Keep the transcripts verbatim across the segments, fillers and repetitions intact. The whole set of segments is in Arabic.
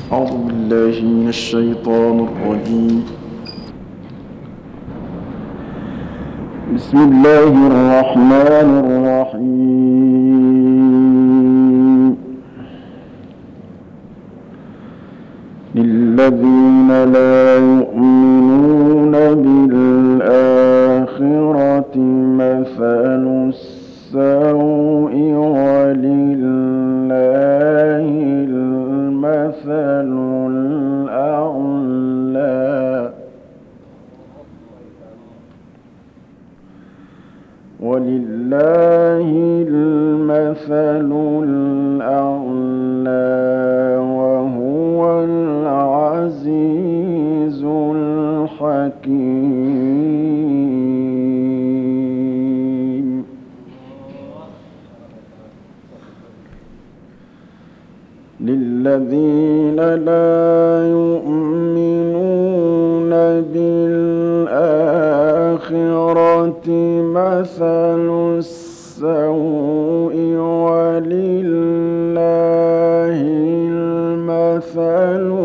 أعوذ بالله من الشيطان الرجيم. بسم الله الرحمن الرحيم. للذين لا يؤمنون بالآخرة مثل السوء ولله المثل الأعلى ولله المثل الأعلى وهو العزيز الحكيم. للذين لا يؤمنون بالآخرة مثل السوء ولله المثل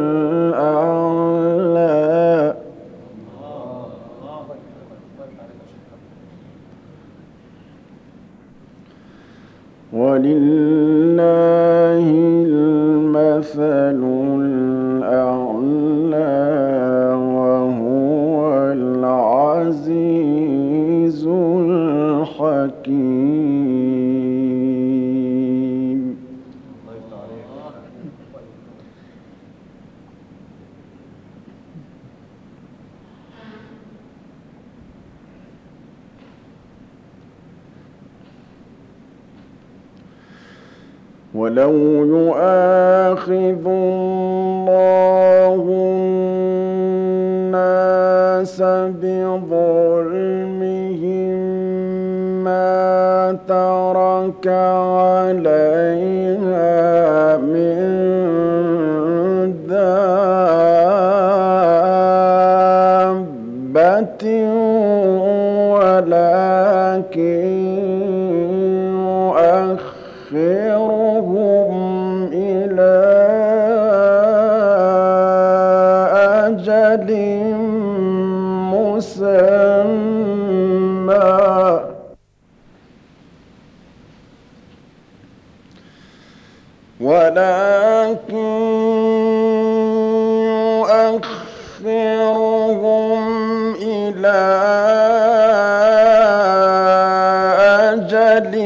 الأعلى ولله المثل الأعلى وهو العزيز الحكيم. ولو يؤاخذ الله الناس بظلمهم ما ترك عليها من دابة ولكن يؤخرهم إلى أجل مسمى ولكن يؤخرهم إلى أجل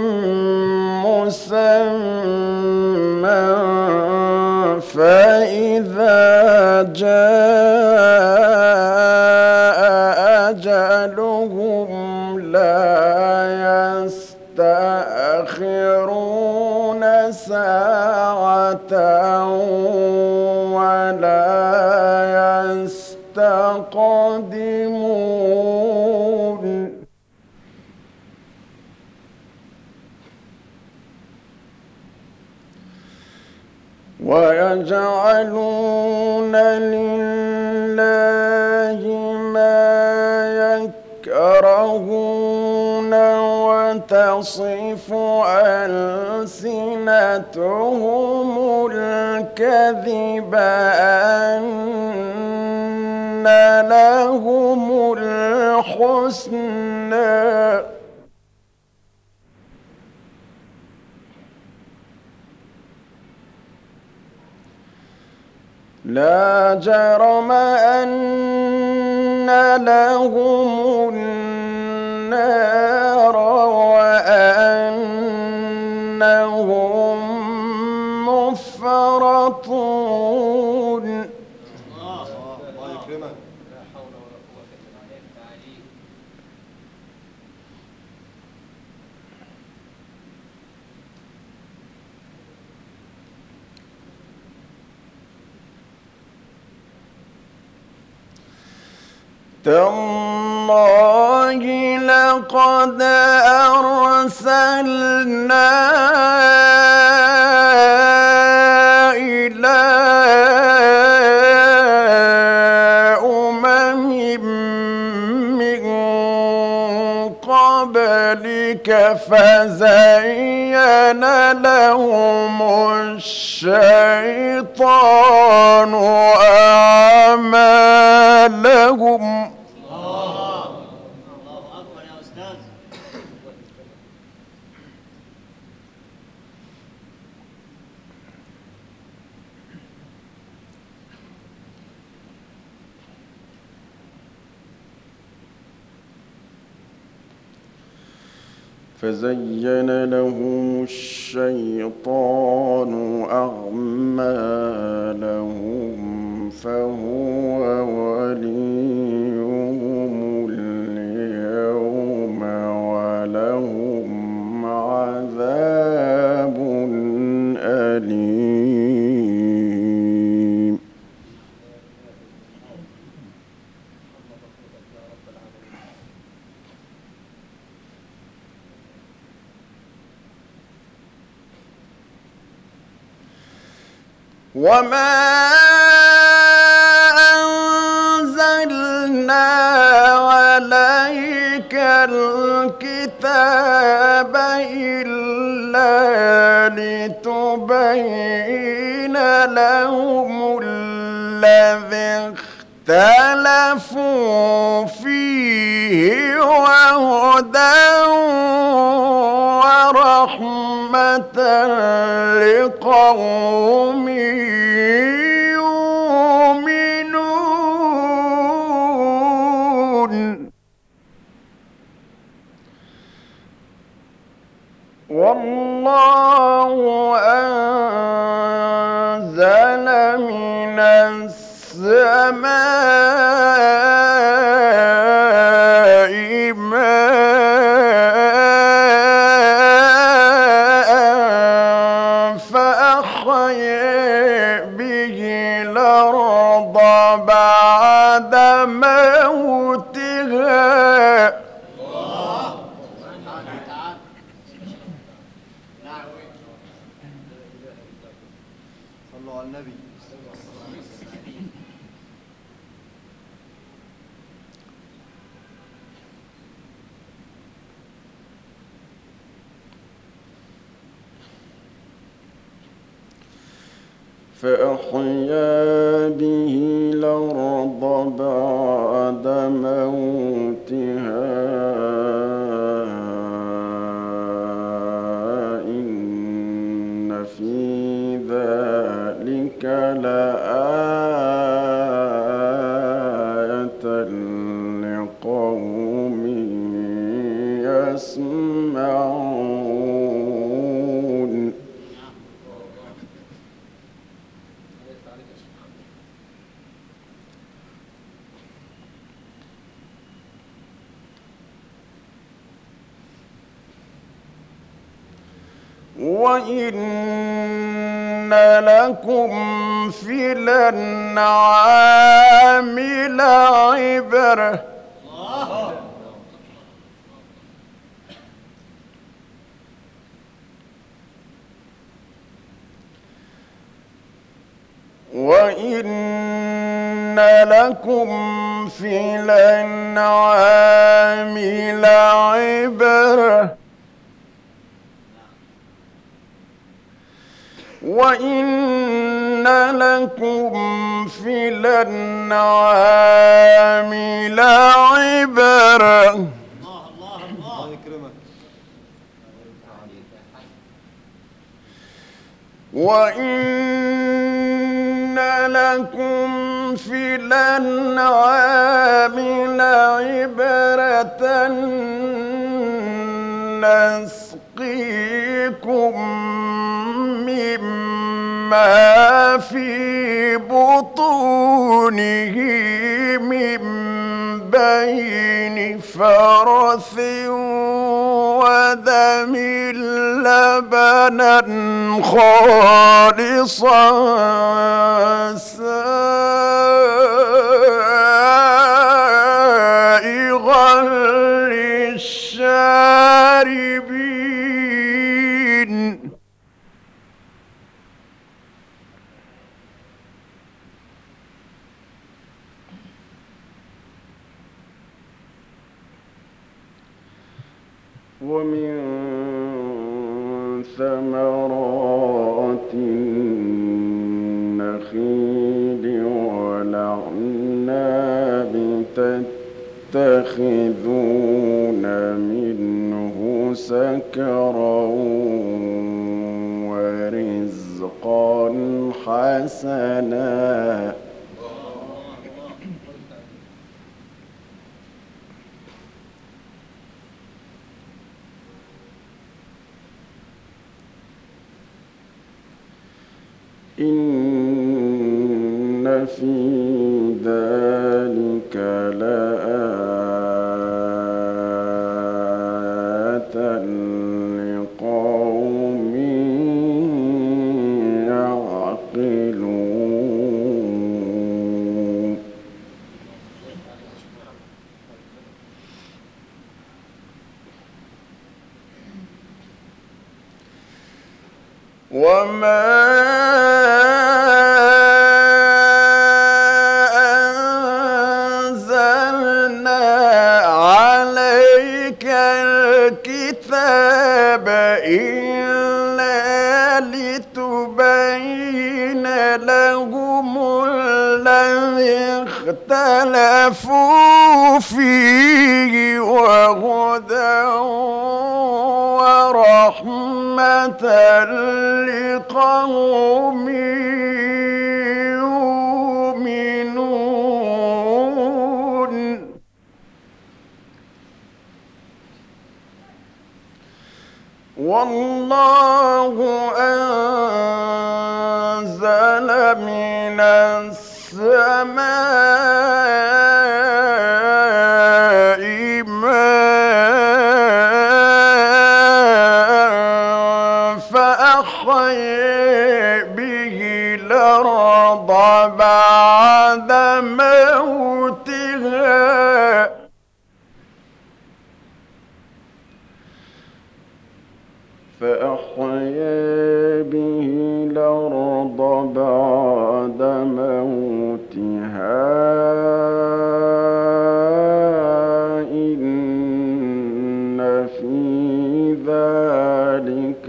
مسمى فإذا جاء أجلهم لا يستأخرون ساعة ولا يستقدمون. ويجعلون لله ما يكرهون وتصف ألسنتهم الكذب أن لهم الحسنى لا جرم أن لهم النار وأنهم مفرطون. تالله لقد أرسلنا إلى أمم من قبلك فزين لهم الشيطان أعمالهم فزين لهم الشيطان أعمالهم فهو وليهم اليوم ولهم عذاب أليم. وما أنزلنا عليك الكتاب إلا لتبين لهم الذي اختلفوا فيه وهدى ورحمة لقوم يؤمنون. والله أنزل من السماء ماء فأحيا به الأرض بعد موتها. صلوا على النبي. فأحيا به الأرض بعد موتها إن في ذلك لآية لقوم يسمعون. وإن لكم في الأنعام لعبرة وإن لكم في الأنعام لعبرة وإن لكم في الأنعام لعبرة. الله الله الله يكرمك. وإن لكم في الأنعام لعبرة نسقيكم مما في بطونه من بين فرث ودم لبنا خالصا سائغا للشاربين. ومن ثمرات تتخذون منه سكرا ورزقا حسنا إن في ذلك لآية لقوم يعقلون وما إلا لتبين لهم الذي اختلفوا فيه وهدى ورحمة لقوم يؤمنون والله أنزل من السماء ماء فأحيا به الأرض بعد موتها فأحيا به الأرض بعد موتها إن في ذلك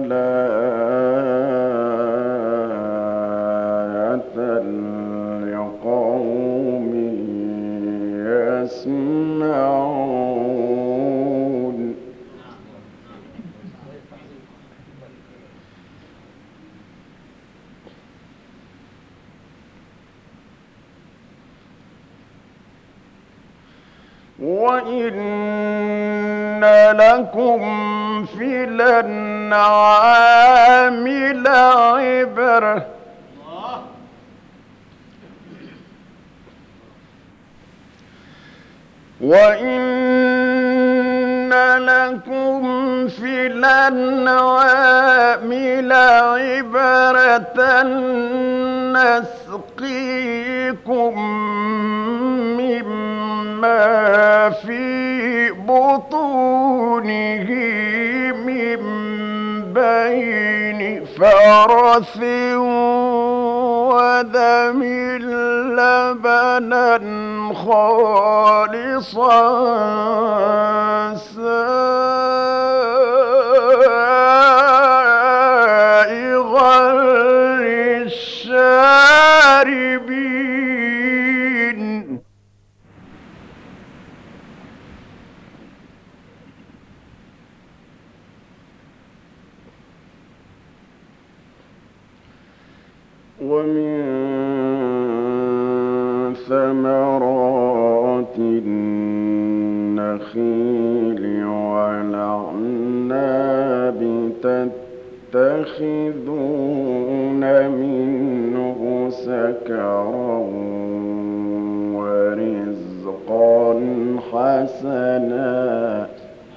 لآية لقوم يسمعون وإن لكم في الأنعام لعبرة وإن لكم في الأنعام لعبرة نسقيكم مما في بطونه من بين فرث ودم لبنا خالصا سائغا للشاربين ومن ثمرات النخيل والأعناب تتخذون منه سكرا ورزقا حسنا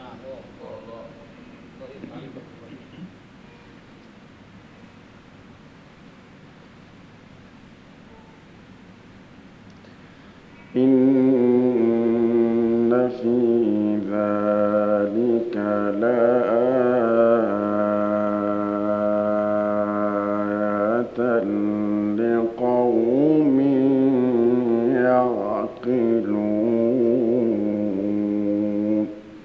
إن في ذلك لآية لقوم يعقلون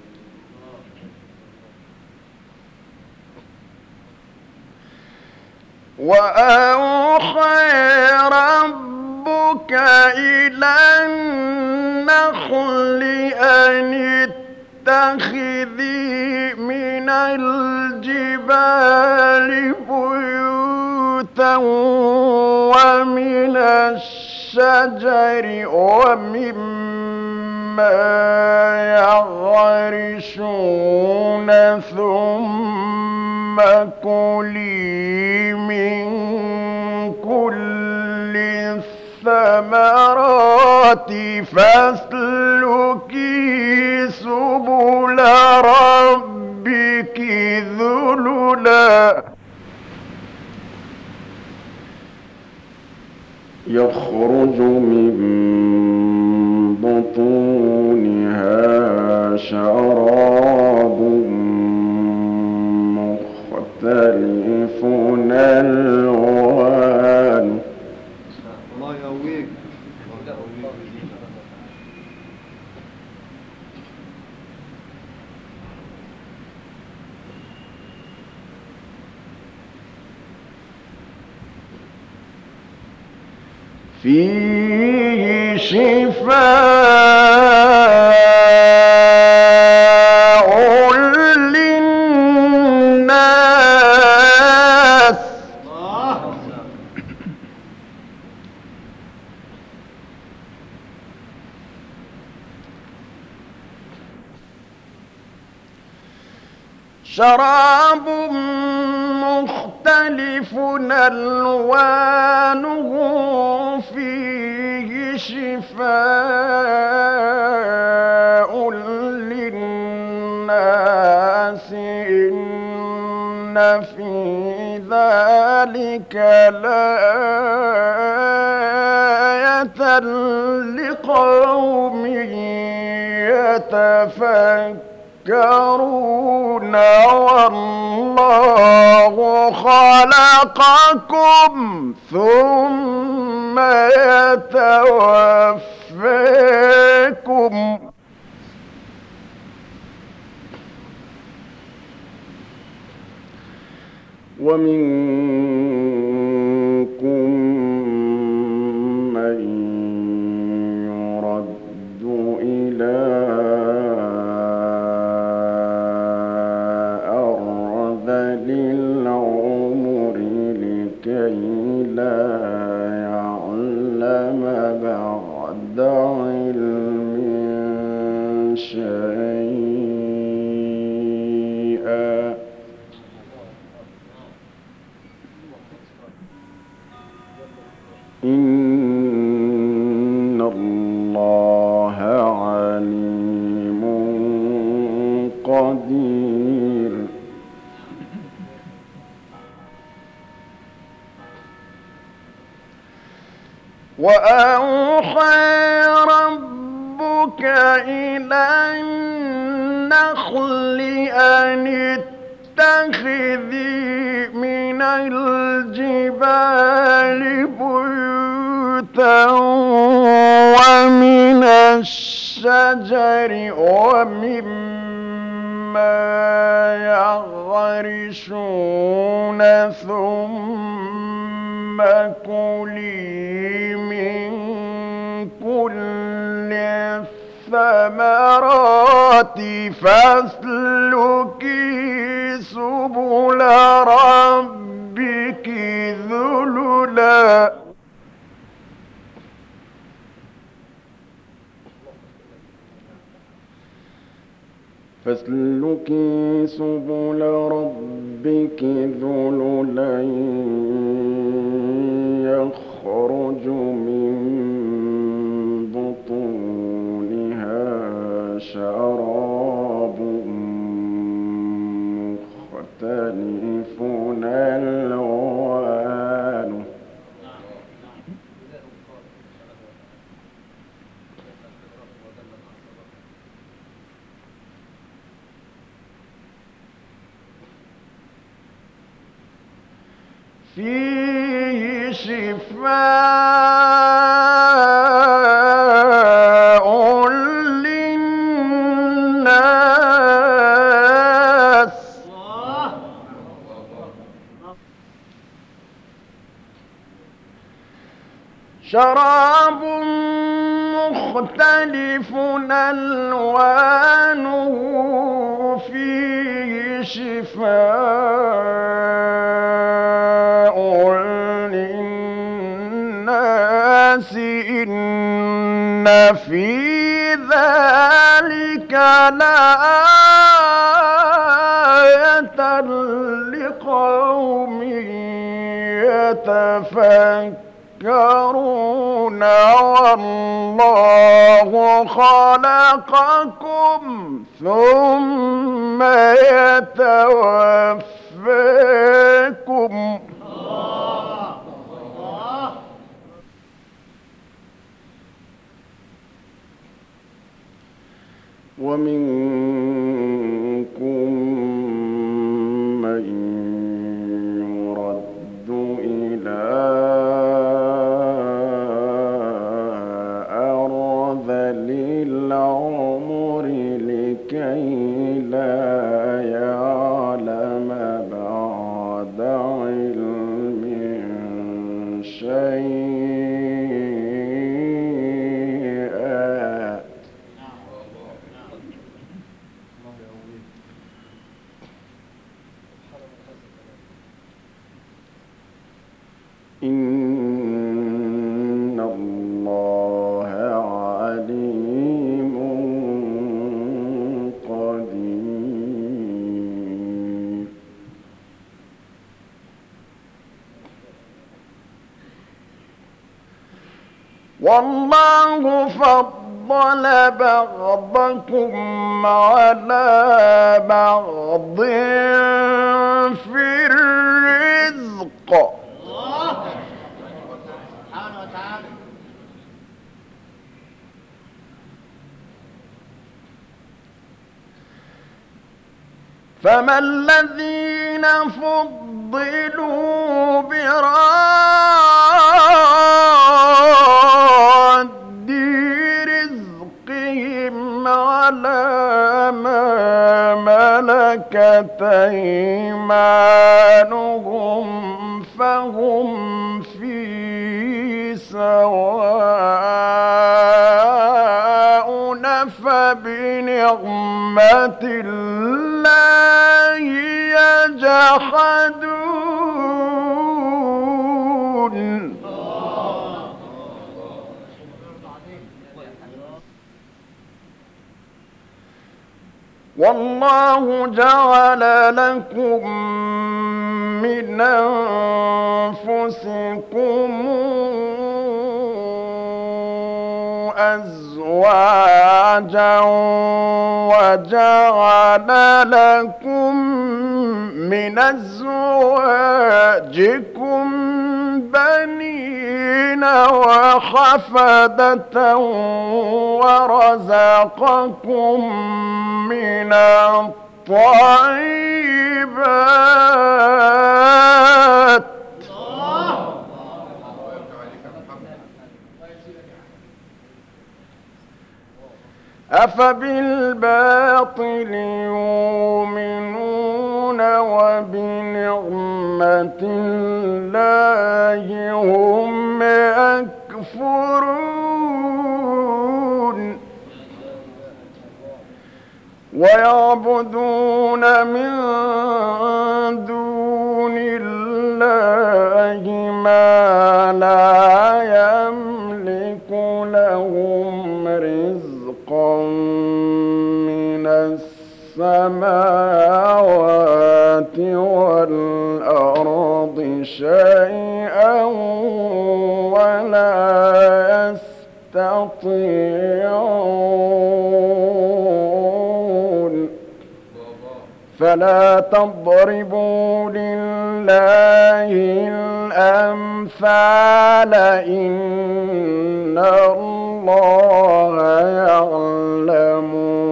وأوحى ربك إلى النخل أن اتخذي من الجبال بيوتا ومن الشجر ومما يعرشون ثم كلي من كل الثمرات فاسلكي سبل ربك ذللا يخرج من بطونها شراب مختلف ألوانه الله يقويك الله يقويك فيه شفاء للناس شراب مختلف ألوانه فيه شفاء للناس إن في ذلك لآية لقوم يتفكرون والله خلقكم ثم يتوفاكم ومنكم من يرد إلى أرذل العمر لكي لا يعلم بعد علم شيئا إن الله عليم قدير وأوحى ربك إلى النخل أن اتخذي من الجبال بيوتا ومن الشجر ومما يعرشون ثم كلي من كل الثمرات فاسلكي سبل ربك ذللا فاسلكي سبل ربك ذللا يخرج من بطونها شراب مختلف ألوانه فيه شفاء للناس شراب مختلف ألوانه فيه شفاء للناس إن في ذلك لآية لقوم يتفكرون والله خلقكم ثم يتوفاكم ومنكم من يرد إلى أرذل العمر لكي لا يعلم بعد علم شيئا. إن الله عليم قدير. والله فضل بعضكم على بعض في الرزق فما الذين فضلوا براد رزقهم على ما ملكت أيمانهم فهم فيه سواء فبنعمة الله يجحدون. والله جعل لكم من أنفسكم أزواجا وجعل لكم من أزواجكم بنين وحفدة ورزقكم من الطيبات أفبالباطل يؤمنون وبنعمة الله هم يكفرون. ويعبدون من دون الله ما لا يملك لهم رزقا من السماوات والأرض شيئا ولا يستطيعون. فلا تضربوا لله الأمثال إن الله يعلم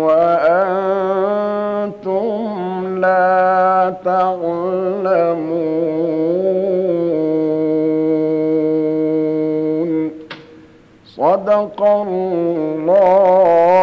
وأنتم لا تعلمون. صدق الله